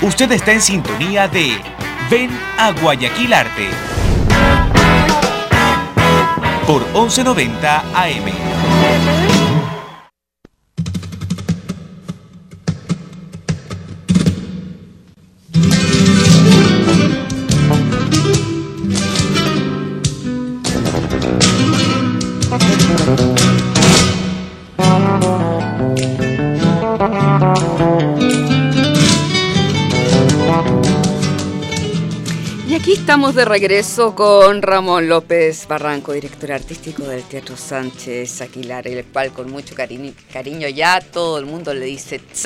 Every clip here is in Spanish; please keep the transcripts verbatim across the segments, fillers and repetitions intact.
Usted está en sintonía de Ven a Guayaquil Arte por once noventa A M. Y aquí estamos de regreso con Ramón López Barranco, director artístico del Teatro Sánchez Aguilar, el cual con mucho cariño, cariño ya todo el mundo le dice ¡tza!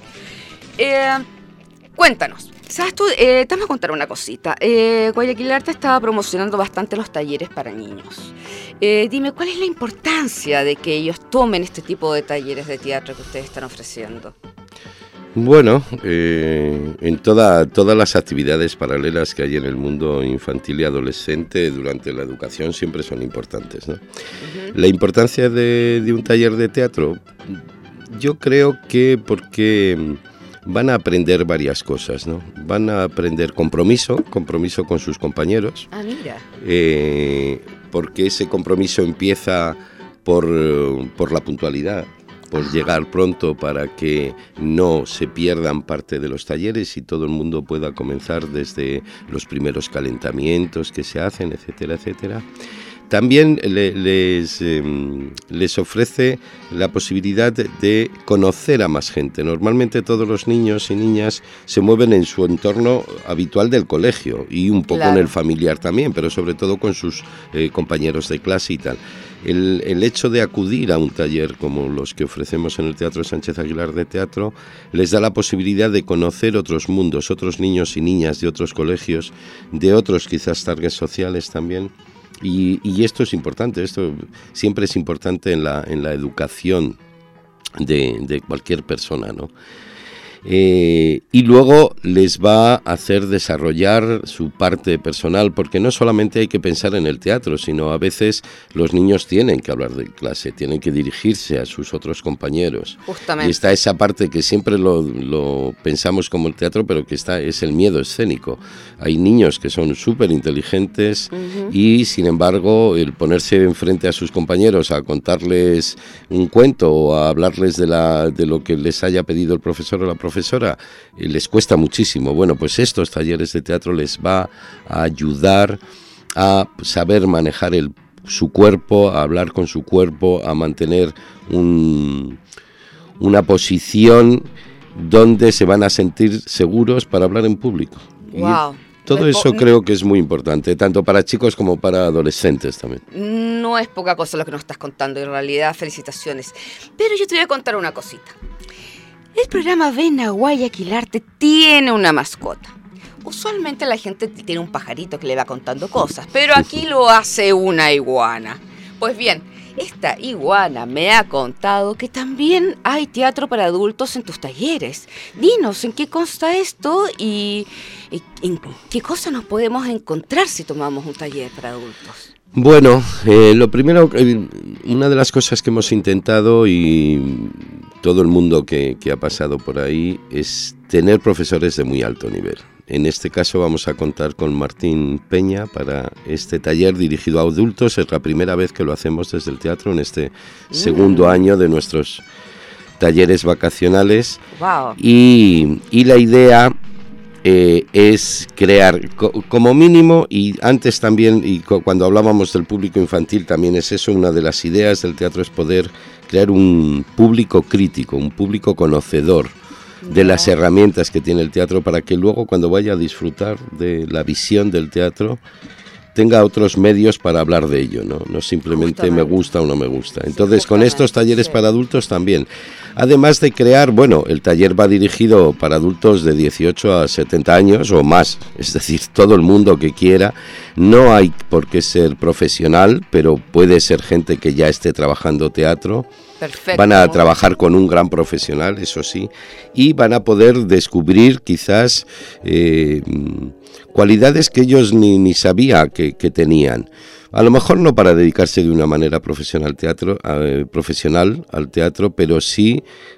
Eh, cuéntanos, ¿sabes tú? Eh, te vamos a contar una cosita. Eh, Guayaquil Arte estaba promocionando bastante los talleres para niños. Eh, dime, ¿cuál es la importancia de que ellos tomen este tipo de talleres de teatro que ustedes están ofreciendo? Bueno, eh, en toda, todas las actividades paralelas que hay en el mundo infantil y adolescente durante la educación siempre son importantes, ¿no? Uh-huh. La importancia de, de un taller de teatro, yo creo que porque van a aprender varias cosas, ¿no? Van a aprender compromiso, compromiso con sus compañeros. Ah, mira. Eh, porque ese compromiso empieza por, por la puntualidad. Por llegar pronto para que no se pierdan parte de los talleres y todo el mundo pueda comenzar desde los primeros calentamientos que se hacen, etcétera, etcétera. También le, les, eh, les ofrece la posibilidad de, de conocer a más gente. Normalmente todos los niños y niñas se mueven en su entorno habitual del colegio y un poco claro. en el familiar también, pero sobre todo con sus eh, compañeros de clase y tal. El, el hecho de acudir a un taller como los que ofrecemos en el Teatro Sánchez Aguilar de Teatro les da la posibilidad de conocer otros mundos, otros niños y niñas de otros colegios, de otros quizás targets sociales también. Y, y esto es importante, esto siempre es importante en la, en la educación de, de cualquier persona, ¿no? Eh, y luego les va a hacer desarrollar su parte personal, porque no solamente hay que pensar en el teatro, sino a veces los niños tienen que hablar de clase, tienen que dirigirse a sus otros compañeros. Justamente. Y está esa parte que siempre lo, lo pensamos como el teatro, pero que está es el miedo escénico. Hay niños que son súper inteligentes uh-huh. y, sin embargo, el ponerse enfrente a sus compañeros a contarles un cuento o a hablarles de, la, de lo que les haya pedido el profesor o la profesora, profesora, eh, les cuesta muchísimo. Bueno, pues estos talleres de teatro les va a ayudar a saber manejar el, su cuerpo, a hablar con su cuerpo, a mantener un, una posición donde se van a sentir seguros para hablar en público. Wow. Y todo no eso po- creo que es muy importante, tanto para chicos como para adolescentes también. No es poca cosa lo que nos estás contando, en realidad, felicitaciones. Pero yo te voy a contar una cosita. El programa Ven a Guayaquil Arte tiene una mascota. Usualmente la gente tiene un pajarito que le va contando cosas, pero aquí lo hace una iguana. Pues bien, esta iguana me ha contado que también hay teatro para adultos en tus talleres. Dinos, ¿en qué consta esto y, y en qué cosa nos podemos encontrar si tomamos un taller para adultos? Bueno, eh, lo primero, eh, una de las cosas que hemos intentado y todo el mundo que, que ha pasado por ahí es tener profesores de muy alto nivel. En este caso vamos a contar con Martín Peña para este taller dirigido a adultos. Es la primera vez que lo hacemos desde el teatro en este mm. segundo año de nuestros talleres vacacionales. Wow. Y, y la idea eh, es crear co- como mínimo, y antes también, y co- cuando hablábamos del público infantil también es eso, una de las ideas del teatro es poder crear un público crítico, un público conocedor de las herramientas que tiene el teatro, para que luego cuando vaya a disfrutar de la visión del teatro tenga otros medios para hablar de ello, no, no simplemente Justamente. me gusta o no me gusta. Entonces, sí, con estos talleres sí. para adultos también, además de crear, bueno, el taller va dirigido para adultos de dieciocho a setenta años o más, es decir, todo el mundo que quiera. No hay por qué ser profesional, pero puede ser gente que ya esté trabajando teatro. Perfecto. Van a trabajar con un gran profesional, eso sí, y van a poder descubrir quizás eh, cualidades que ellos ni, ni sabía que, que tenían. A lo mejor no para dedicarse de una manera profesional, teatro, eh, profesional al teatro, pero sí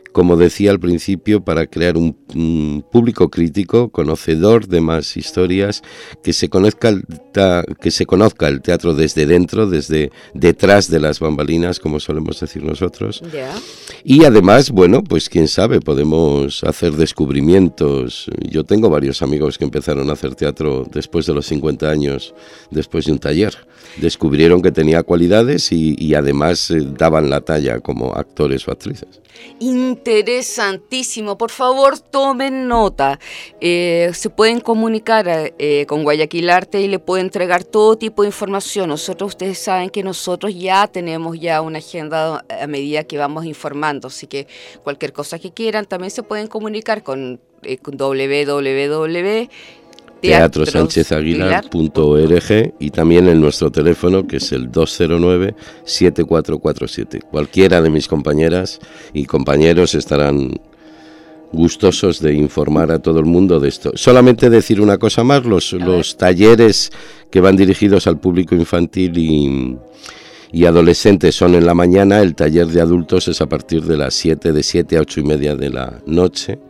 como decía al principio, para crear un, un público crítico, conocedor de más historias, que se conozca el, ta, que se conozca el teatro desde dentro, desde detrás de las bambalinas, como solemos decir nosotros. Yeah. Y además, bueno, pues quién sabe, podemos hacer descubrimientos. Yo tengo varios amigos que empezaron a hacer teatro después de los cincuenta años, después de un taller. Descubrieron que tenía cualidades y, y además eh, daban la talla como actores o actrices. Interesantísimo, por favor tomen nota. Eh, se pueden comunicar eh, con Guayaquil Arte y le pueden entregar todo tipo de información. Nosotros, ustedes saben que nosotros ya tenemos ya una agenda a medida que vamos informando, así que cualquier cosa que quieran también se pueden comunicar con, eh, con doble u doble u doble u punto teatro sánchez aguilar punto org y también en nuestro teléfono, que es el dos cero nueve, siete cuatro cuatro siete. Cualquiera de mis compañeras y compañeros estarán gustosos de informar a todo el mundo de esto. Solamente decir una cosa más, los, los talleres que van dirigidos al público infantil y, y adolescentes son en la mañana, el taller de adultos es a partir de las siete, de siete a ocho y media de la noche.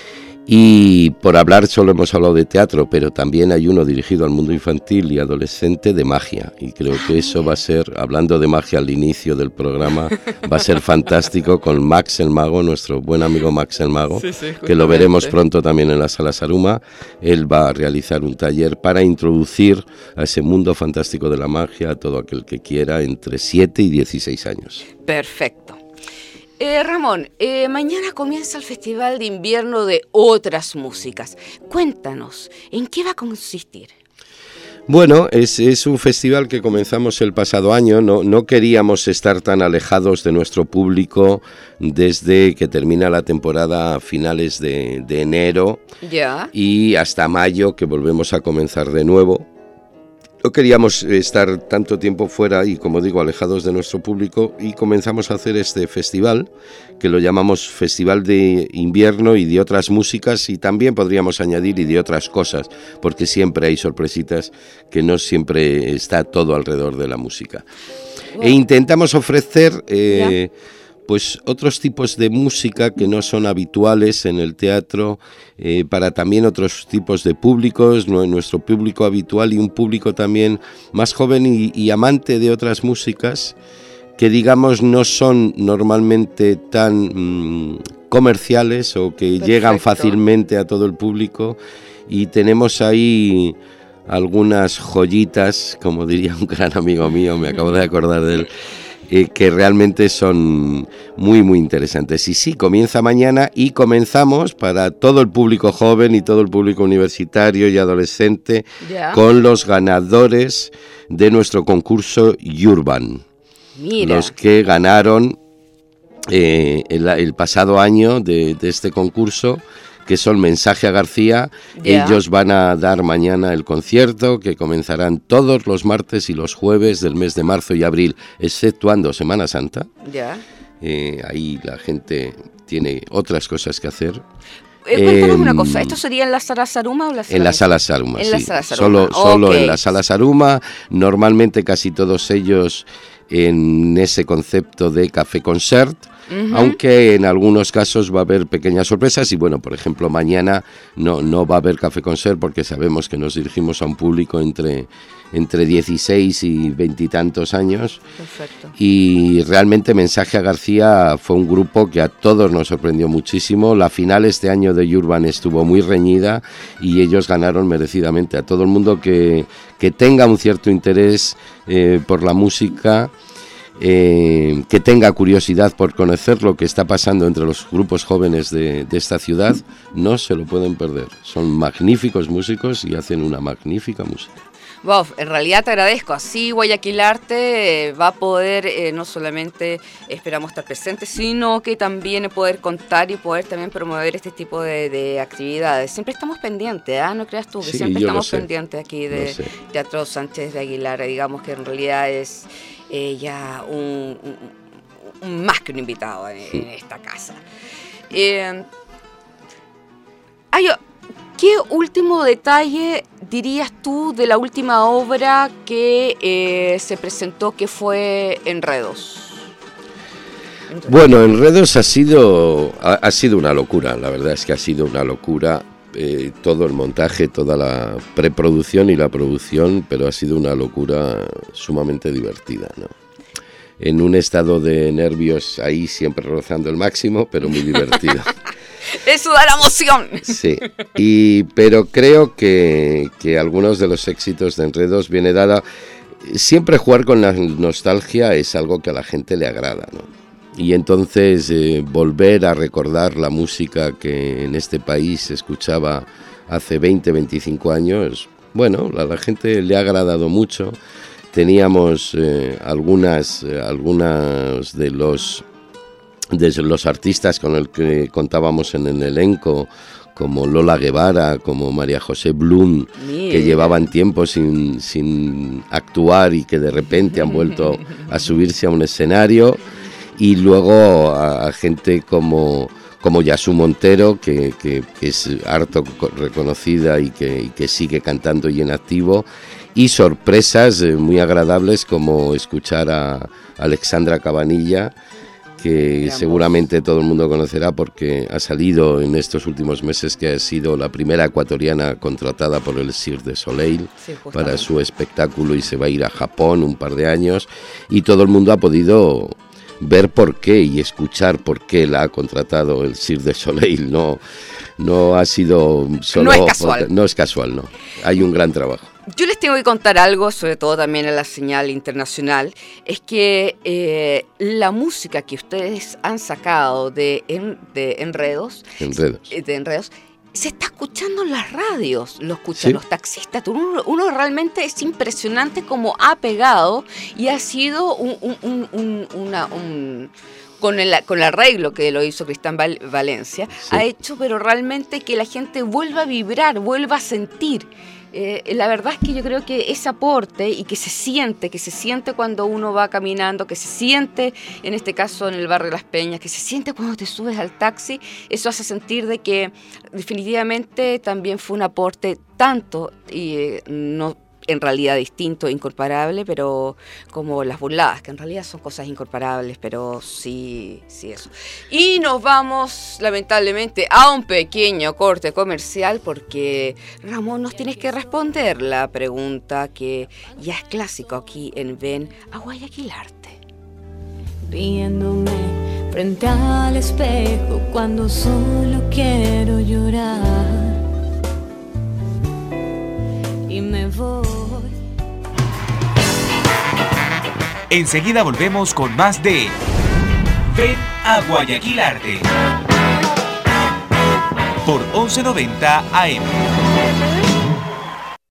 Y por hablar, solo hemos hablado de teatro, pero también hay uno dirigido al mundo infantil y adolescente de magia. Y creo que eso va a ser, hablando de magia al inicio del programa, va a ser fantástico con Max el Mago, nuestro buen amigo Max el Mago, sí, sí, que lo veremos pronto también en la Sala Saruma. Él va a realizar un taller para introducir a ese mundo fantástico de la magia a todo aquel que quiera entre siete y dieciséis años. Perfecto. Eh, Ramón, eh, mañana comienza el Festival de Invierno de Otras Músicas. Cuéntanos, ¿en qué va a consistir? Bueno, es, es un festival que comenzamos el pasado año. No, no queríamos estar tan alejados de nuestro público desde que termina la temporada a finales de, de enero ¿Ya? Y hasta mayo, que volvemos a comenzar de nuevo. No queríamos estar tanto tiempo fuera y, como digo, alejados de nuestro público, y comenzamos a hacer este festival, que lo llamamos Festival de Invierno y de Otras Músicas, y también podríamos añadir y de otras cosas, porque siempre hay sorpresitas, que no siempre está todo alrededor de la música. Wow. E intentamos ofrecer eh, pues otros tipos de música que no son habituales en el teatro, eh, para también otros tipos de públicos, no, nuestro público habitual y un público también más joven y, y amante de otras músicas que, digamos, no son normalmente tan mmm, comerciales o que Perfecto. Llegan fácilmente a todo el público, y tenemos ahí algunas joyitas, como diría un gran amigo mío, me acabo de acordar de él, Eh, que realmente son muy muy interesantes. Y sí, comienza mañana y comenzamos para todo el público joven y todo el público universitario y adolescente yeah. con los ganadores de nuestro concurso Urban. Mira. Los que ganaron eh, el, el pasado año de, de este concurso, que son Mensaje a García. Yeah. Ellos van a dar mañana el concierto, que comenzarán todos los martes y los jueves del mes de marzo y abril, exceptuando Semana Santa. Yeah. Eh, ahí la gente tiene otras cosas que hacer. Eh, cuéntanos eh, una cosa, ¿esto sería en la Sala Saruma o la Sala En la Sala Saruma, en sí. La Sala Saruma. Solo, solo okay. en la Sala Saruma, normalmente casi todos ellos en ese concepto de café concert. Uh-huh. Aunque en algunos casos va a haber pequeñas sorpresas y, bueno, por ejemplo, mañana no, no va a haber café concert porque sabemos que nos dirigimos a un público entre, entre dieciséis y veinte y tantos años. Perfecto. Y realmente Mensaje a García fue un grupo que a todos nos sorprendió muchísimo. La final este año de Urban estuvo muy reñida y ellos ganaron merecidamente. A todo el mundo que, que tenga un cierto interés eh, por la música, Eh, que tenga curiosidad por conocer lo que está pasando entre los grupos jóvenes de, de esta ciudad, no se lo pueden perder. Son magníficos músicos y hacen una magnífica música. Wow, en realidad te agradezco. Así Guayaquil Arte eh, va a poder eh, no solamente esperamos estar presentes, sino que también poder contar y poder también promover este tipo de, de actividades. Siempre estamos pendientes, ¿eh? No creas tú que sí, siempre estamos sé. pendientes aquí de Teatro Sánchez de Aguilar. Digamos que en realidad es eh, ya un, un, un más que un invitado en, sí. en esta casa. Eh, hay ¿Qué último detalle dirías tú de la última obra que eh, se presentó, que fue Enredos? Bueno, Enredos ha sido, ha, ha sido una locura, la verdad es que ha sido una locura. Eh, todo el montaje, toda la preproducción y la producción, pero ha sido una locura sumamente divertida, ¿no? En un estado de nervios ahí siempre rozando el máximo, pero muy divertido. Eso da la emoción. Sí, y, pero creo que, que algunos de los éxitos de Enredos viene dada. Siempre jugar con la nostalgia es algo que a la gente le agrada, ¿no? Y entonces eh, volver a recordar la música que en este país se escuchaba hace veinte, veinticinco años, bueno, a la gente le ha agradado mucho. Teníamos eh, algunas, eh, algunas de los, de los artistas con los que contábamos en el elenco, como Lola Guevara, como María José Blum, Mira. que llevaban tiempo sin, sin actuar y que de repente han vuelto a subirse a un escenario. Y luego a, a gente como, como Yasu Montero, que, que, que es harto reconocida y que, y que sigue cantando y en activo. Y sorpresas eh, muy agradables como escuchar a Alexandra Cabanilla, que Gran seguramente voz. Todo el mundo conocerá porque ha salido en estos últimos meses, que ha sido la primera ecuatoriana contratada por el Cirque du Soleil sí, para su espectáculo, y se va a ir a Japón un par de años, y todo el mundo ha podido ver por qué y escuchar por qué la ha contratado el Cirque du Soleil. No, no ha sido solo... No es casual. No es casual, no. Hay un gran trabajo. Yo les tengo que contar algo, sobre todo también en la señal internacional, es que eh, la música que ustedes han sacado de, en, de Enredos, Enredos. de Enredos, se está escuchando en las radios, lo escuchan ¿Sí? los taxistas. Uno, uno realmente es impresionante cómo ha pegado y ha sido un, un, un, un, una, un con el, con el arreglo que lo hizo Cristian Val, Valencia, sí. ha hecho pero realmente que la gente vuelva a vibrar, vuelva a sentir. Eh, la verdad es que yo creo que ese aporte y que se siente, que se siente cuando uno va caminando, que se siente en este caso en el barrio Las Peñas, que se siente cuando te subes al taxi, eso hace sentir de que definitivamente también fue un aporte tanto y eh, no en realidad distinto, incomparable, pero como las burladas, que en realidad son cosas incomparables, pero sí, sí eso. Y nos vamos, lamentablemente, a un pequeño corte comercial, porque Ramón, nos tienes que responder la pregunta que ya es clásico aquí en Ven a Guayaquilarte. Viéndome frente al espejo cuando solo quiero llorar y me voy. Enseguida volvemos con más de Ven a Guayaquilarte por once noventa A M.